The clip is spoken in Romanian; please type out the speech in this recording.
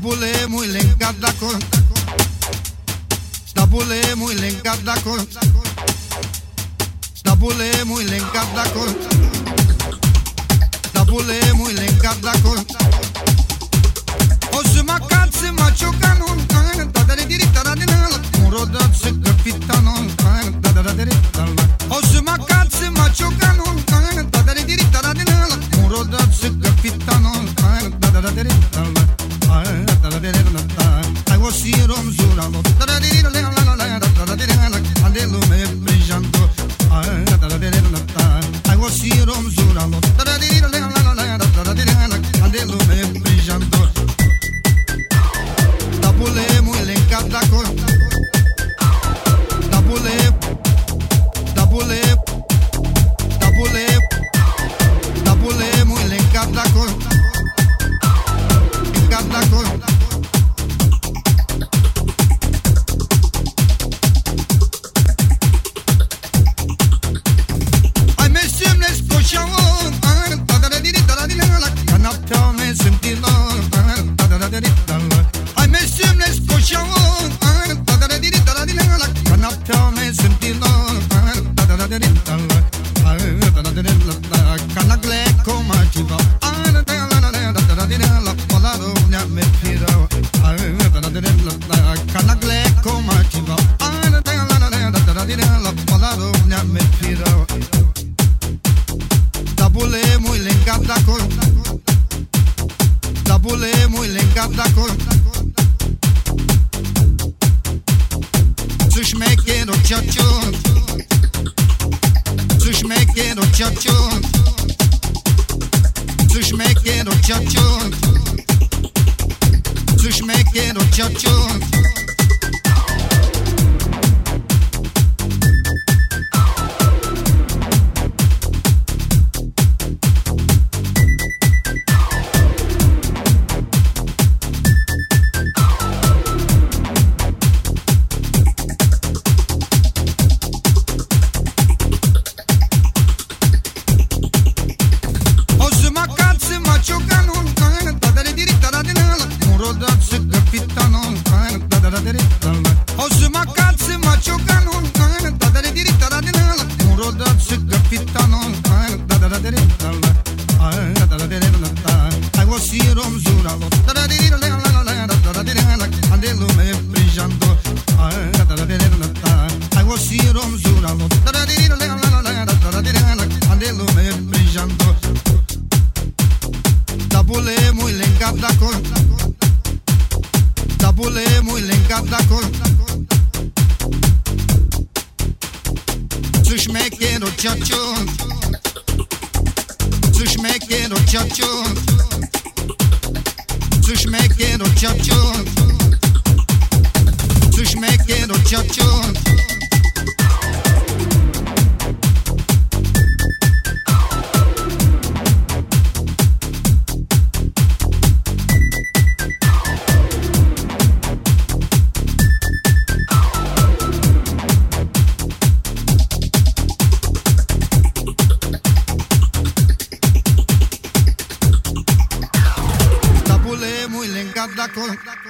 Dabule muy le encanta con. Dabule muy le encanta con. Dabule muy le encanta con. Dabule muy le encanta con. O să mă cațe mă ciocanul, murodat se capitanul, o să mă cațe mă ciocanul, murodat se capitanul, ai o sirom zuralo, ande lume brillando, ai o sirom zuralo, ande lume brillando. Dabule muy le encanta con. Dabule, dabule, dabule, dabule muy le encanta con. Encanta con. Ai me semne scoșaun, canaptea me sentirlo, ai me semne scoșaun, canaptea me sentirlo, canagle comativa, palaro ne me pira, canagle comativa, palaro ne me pira. Dabule muy le encanta con. Dabule muy le encanta con. Su șmechero ciaciun, su șmechero ciaciun, su șmechero ciaciun, su șmechero ciaciun. Murodat se capitanul, o să mă cațe mă ciocanul, murodat se capitanul, ai o sirom zuralo, ande lume brillando, ai o sirom zuralo, ande lume brillando. Dabule muy le encanta con. Dabule muy le encanta con. Su șmechero ciaciun, su șmechero ciaciun, su șmechero ciaciun, su șmechero ciaciun. Muy le encanta con.